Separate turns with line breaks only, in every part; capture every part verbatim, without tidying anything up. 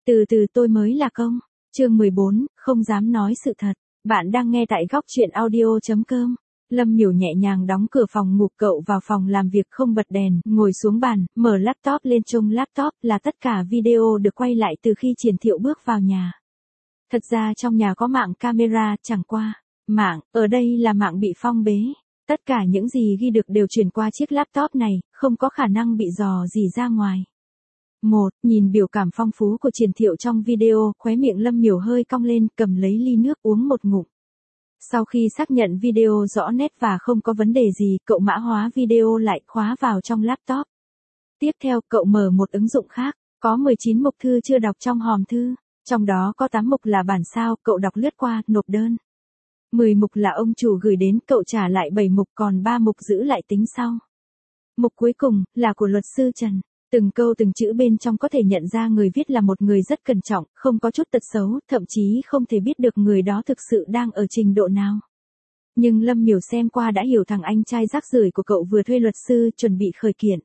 Từ từ tôi mới là công. Chương mười bốn, không dám nói sự thật. Bạn đang nghe tại góc truyện audio.com. Lâm Miểu nhẹ nhàng đóng cửa phòng ngủ, cậu vào phòng làm việc không bật đèn, ngồi xuống bàn, mở laptop lên. Trong laptop là tất cả video được quay lại từ khi Triển Thiệu bước vào nhà. Thật ra trong nhà có mạng camera, chẳng qua. Mạng, ở đây là mạng bị phong bế. Tất cả những gì ghi được đều truyền qua chiếc laptop này, không có khả năng bị dò dỉ ra ngoài. Một, nhìn biểu cảm phong phú của Triển Thiệu trong video, khóe miệng Lâm Miểu hơi cong lên, cầm lấy ly nước uống một ngụm. Sau khi xác nhận video rõ nét và không có vấn đề gì, cậu mã hóa video lại khóa vào trong laptop. Tiếp theo, cậu mở một ứng dụng khác, có mười chín mục thư chưa đọc trong hòm thư, trong đó có tám mục là bản sao, cậu đọc lướt qua, nộp đơn. mười mục là ông chủ gửi đến, cậu trả lại bảy mục, còn ba mục giữ lại tính sau. Mục cuối cùng là của luật sư Trần. Từng câu từng chữ bên trong có thể nhận ra người viết là một người rất cẩn trọng, không có chút tật xấu, thậm chí không thể biết được người đó thực sự đang ở trình độ nào. Nhưng Lâm Miểu xem qua đã hiểu thằng anh trai rác rưởi của cậu vừa thuê luật sư chuẩn bị khởi kiện.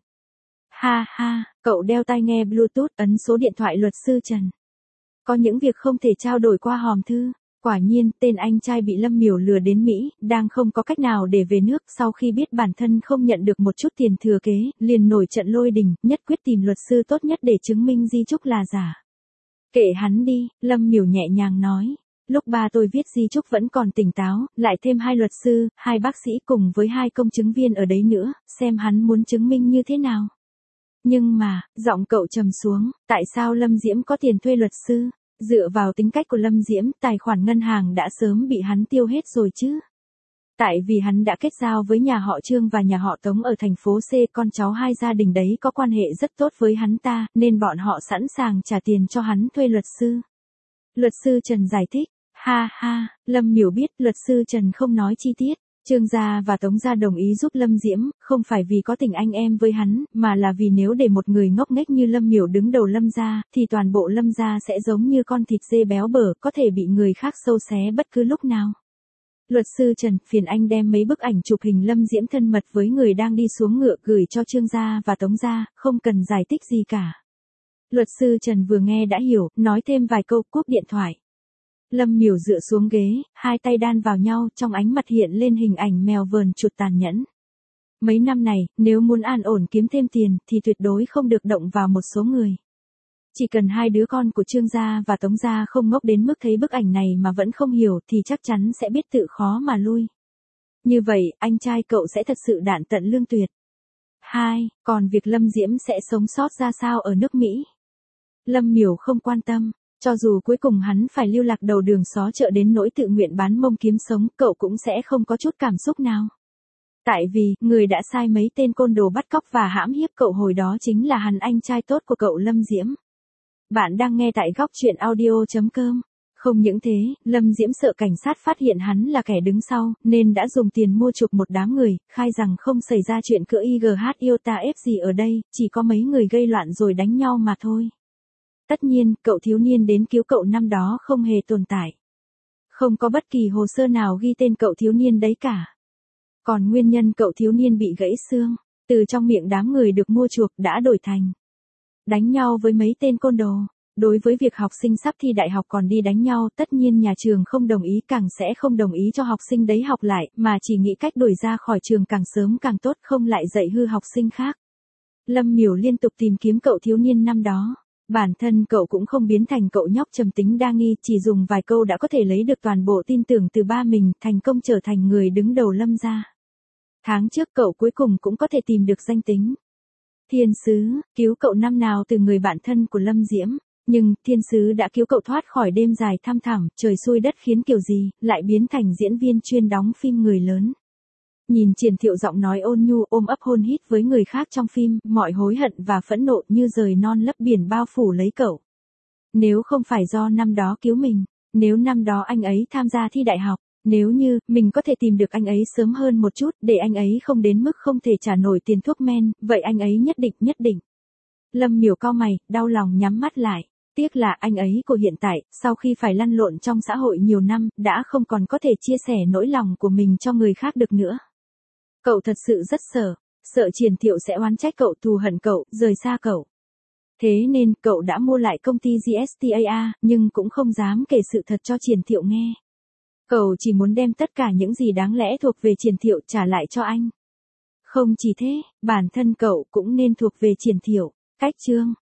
Ha ha, cậu đeo tai nghe Bluetooth, ấn số điện thoại luật sư Trần. Có những việc không thể trao đổi qua hòm thư. Quả nhiên, tên anh trai bị Lâm Miểu lừa đến Mỹ, đang không có cách nào để về nước, sau khi biết bản thân không nhận được một chút tiền thừa kế, liền nổi trận lôi đình, nhất quyết tìm luật sư tốt nhất để chứng minh di chúc là giả. Kệ hắn đi, Lâm Miểu nhẹ nhàng nói. Lúc ba tôi viết di chúc vẫn còn tỉnh táo, lại thêm hai luật sư, hai bác sĩ cùng với hai công chứng viên ở đấy nữa, xem hắn muốn chứng minh như thế nào. Nhưng mà, giọng cậu trầm xuống, tại sao Lâm Diễm có tiền thuê luật sư? Dựa vào tính cách của Lâm Diễm, tài khoản ngân hàng đã sớm bị hắn tiêu hết rồi chứ. Tại vì hắn đã kết giao với nhà họ Trương và nhà họ Tống ở thành phố C, con cháu hai gia đình đấy có quan hệ rất tốt với hắn ta, nên bọn họ sẵn sàng trả tiền cho hắn thuê luật sư. Luật sư Trần giải thích, ha ha, Lâm Miểu biết luật sư Trần không nói chi tiết. Trương gia và Tống gia đồng ý giúp Lâm Diễm, không phải vì có tình anh em với hắn, mà là vì nếu để một người ngốc nghếch như Lâm Miểu đứng đầu Lâm gia, thì toàn bộ Lâm gia sẽ giống như con thịt dê béo bở, có thể bị người khác xâu xé bất cứ lúc nào. Luật sư Trần, phiền anh đem mấy bức ảnh chụp hình Lâm Diễm thân mật với người đang đi xuống ngựa gửi cho Trương gia và Tống gia, không cần giải thích gì cả. Luật sư Trần vừa nghe đã hiểu, nói thêm vài câu, cúp điện thoại. Lâm Miểu dựa xuống ghế, hai tay đan vào nhau, trong ánh mặt hiện lên hình ảnh mèo vờn chuột tàn nhẫn. Mấy năm này, nếu muốn an ổn kiếm thêm tiền, thì tuyệt đối không được động vào một số người. Chỉ cần hai đứa con của Trương gia và Tống gia không ngốc đến mức thấy bức ảnh này mà vẫn không hiểu, thì chắc chắn sẽ biết tự khó mà lui. Như vậy, anh trai cậu sẽ thật sự đạn tận lương tuyệt. Hai, còn việc Lâm Diễm sẽ sống sót ra sao ở nước Mỹ? Lâm Miểu không quan tâm. Cho dù cuối cùng hắn phải lưu lạc đầu đường xó chợ đến nỗi tự nguyện bán mông kiếm sống, cậu cũng sẽ không có chút cảm xúc nào. Tại vì, người đã sai mấy tên côn đồ bắt cóc và hãm hiếp cậu hồi đó chính là hắn anh trai tốt của cậu Lâm Diễm. Bạn đang nghe tại góc truyện audio.com. Không những thế, Lâm Diễm sợ cảnh sát phát hiện hắn là kẻ đứng sau, nên đã dùng tiền mua chuộc một đám người, khai rằng không xảy ra chuyện cỡ i giê hát Iota ép gì ở đây, chỉ có mấy người gây loạn rồi đánh nhau mà thôi. Tất nhiên, cậu thiếu niên đến cứu cậu năm đó không hề tồn tại. Không có bất kỳ hồ sơ nào ghi tên cậu thiếu niên đấy cả. Còn nguyên nhân cậu thiếu niên bị gãy xương, từ trong miệng đám người được mua chuộc đã đổi thành đánh nhau với mấy tên côn đồ. Đối với việc học sinh sắp thi đại học còn đi đánh nhau, tất nhiên nhà trường không đồng ý, càng sẽ không đồng ý cho học sinh đấy học lại, mà chỉ nghĩ cách đuổi ra khỏi trường càng sớm càng tốt, không lại dạy hư học sinh khác. Lâm Miểu liên tục tìm kiếm cậu thiếu niên năm đó. Bản thân cậu cũng không biến thành cậu nhóc trầm tính đa nghi, chỉ dùng vài câu đã có thể lấy được toàn bộ tin tưởng từ ba mình, thành công trở thành người đứng đầu Lâm gia. Tháng trước cậu cuối cùng cũng có thể tìm được danh tính. Thiên sứ, cứu cậu năm nào từ người bạn thân của Lâm Diễm, nhưng thiên sứ đã cứu cậu thoát khỏi đêm dài thăm thẳm, trời xui đất khiến kiểu gì, lại biến thành diễn viên chuyên đóng phim người lớn. Nhìn Triển Thiệu giọng nói ôn nhu ôm ấp hôn hít với người khác trong phim, mọi hối hận và phẫn nộ như rời non lấp biển bao phủ lấy cậu. Nếu không phải do năm đó cứu mình, nếu năm đó anh ấy tham gia thi đại học, nếu như mình có thể tìm được anh ấy sớm hơn một chút để anh ấy không đến mức không thể trả nổi tiền thuốc men, vậy anh ấy nhất định nhất định. Lâm Miểu cau mày, đau lòng nhắm mắt lại. Tiếc là anh ấy của hiện tại, sau khi phải lăn lộn trong xã hội nhiều năm, đã không còn có thể chia sẻ nỗi lòng của mình cho người khác được nữa. Cậu thật sự rất sợ, sợ Triển Thiệu sẽ oán trách cậu, thù hận cậu, rời xa cậu. Thế nên cậu đã mua lại công ty giê ét tê a a, nhưng cũng không dám kể sự thật cho Triển Thiệu nghe. Cậu chỉ muốn đem tất cả những gì đáng lẽ thuộc về Triển Thiệu trả lại cho anh. Không chỉ thế, bản thân cậu cũng nên thuộc về Triển Thiệu. Cách chương